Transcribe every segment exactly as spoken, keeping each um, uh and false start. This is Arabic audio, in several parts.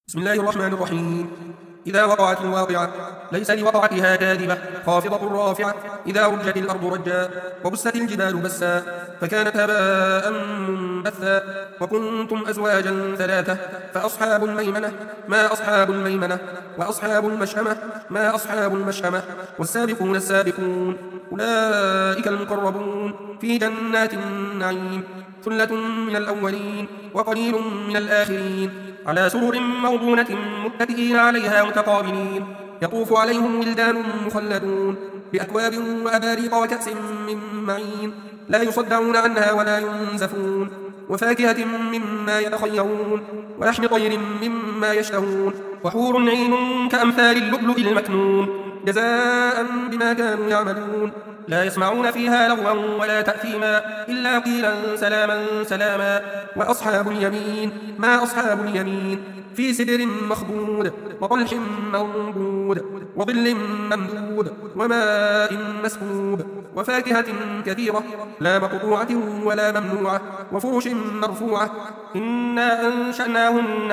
بسم الله الرحمن الرحيم. إذا وقعت الواقعة ليس لوقعتها كاذبة خافضة رافعة. إذا رجت الأرض رجا وبست الجبال بسا فكانت هباء منبثا وكنتم أزواجا ثلاثة فأصحاب الميمنة ما أصحاب الميمنة وأصحاب المشأمة ما أصحاب المشأمة والسابقون السابقون أولئك المقربون في جنات النعيم ثلة من الأولين وقليل من الآخرين على سرر موضونة متكئين عليها متقابلين يطوف عليهم ولدان مخلدون بأكواب وأباريق وكأس من معين لا يصدعون عنها ولا ينزفون وفاكهة مما يتخيرون ولحم طير مما يشتهون وحور عين كأمثال اللؤلؤ المكنون جزاء بما كانوا يعملون لا يسمعون فيها لغوا ولا تأثيما إلا قيلا سلاما سلاما. وأصحاب اليمين ما أصحاب اليمين في سدر مخضود وطلح منضود وظل ممدود وماء مسكوب وفاكهة كثيرة لا مقطوعة ولا ممنوعة وفرش مرفوعة إنا أنشأناهن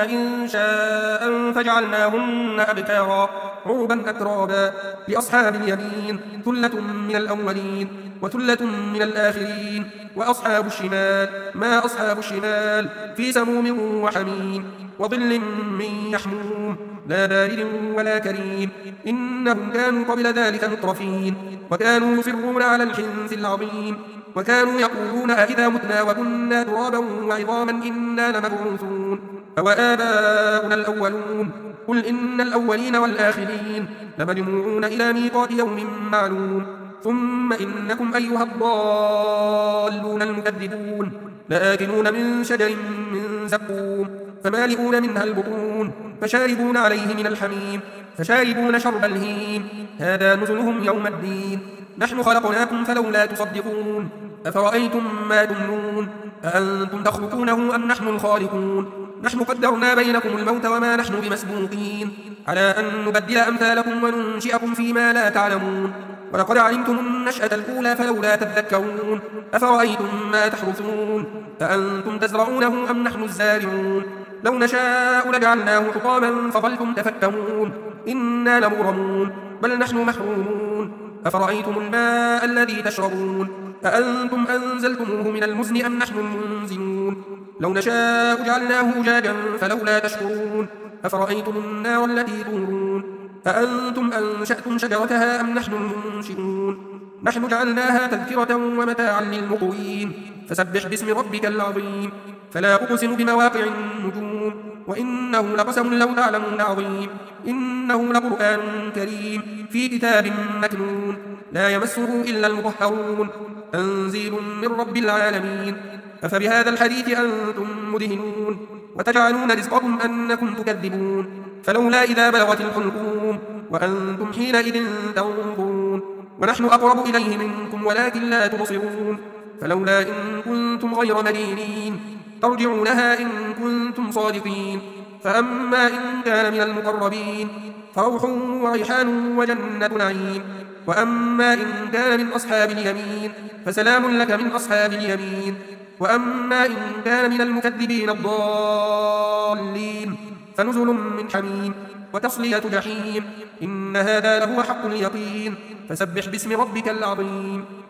إنشاء فجعلناهن أبكارا عربا أترابا. لأصحاب اليمين ثلة من الأولين وثلة من الآخرين. وأصحاب الشمال ما أصحاب الشمال في سموم وحميم وظل من يحموم لا بارد ولا كريم إنهم كانوا قبل ذلك مترفين وكانوا يصرون على الحنث العظيم وكانوا يقولون أئذا متنا وكنا ترابا وعظاما إنا لمبعوثون أوآباؤنا الأولون قل إن الأولين والآخرين لمجموعون إلى ميقات يوم معلوم ثم إنكم أيها الضالون المكذبون لآكلون من شجر من زقوم فمالئون منها البطون فشاربون عليه من الحميم فشاربون شرب الهيم هذا نزلهم يوم الدين نحن خلقناكم فلولا تصدقون أفرأيتم ما تمنون أأنتم تخلقونه أم نحن الخالقون نحن قدرنا بينكم الموت وما نحن بمسبوقين على أن نبدل أمثالكم وننشئكم فيما لا تعلمون ولقد علمتم النشأة الأولى فلولا تذكرون أفرأيتم ما تحرثون أأنتم تزرعونه أم نحن الزارعون لو نشاء لجعلناه حطاما فظلتم تفكرون إنا لمغرمون بل نحن محرومون أفرأيتم الماء الذي تشربون أأنتم أنزلتموه من المزن أم نحن المنزلون لو نشاء جعلناه جاجا فلولا تشكرون أفرأيتم النار التي تورون أأنتم أنشأتم شجرتها أم نحن المنشئون نحن جعلناها تذكرة ومتاعا للمقوين فسبح باسم ربك العظيم فلا أقسم بمواقع النجوم وإنه لقسم لو تعلمون عظيم إنه لقرآن كريم في كتاب مكنون لا يمسه إلا المطهرون تنزيل من رب العالمين أفبهذا الحديث أنتم مدهنون وتجعلون رزقكم أنكم تكذبون فلولا إذا بلغت الحلقوم وأنتم حينئذ تنظرون ونحن أقرب إليه منكم ولكن لا تبصرون فلولا إن كنتم غير مدينين ترجعونها إن كنتم صادقين فأما إن كان من المقربين فروح وريحان وجنة نعيم وأما إن كان من أصحاب اليمين فسلام لك من أصحاب اليمين وأما إن كان من المكذبين الضالين فنزل من حميم وتصلية جحيم إن هذا لهو حق اليقين فسبح باسم ربك العظيم.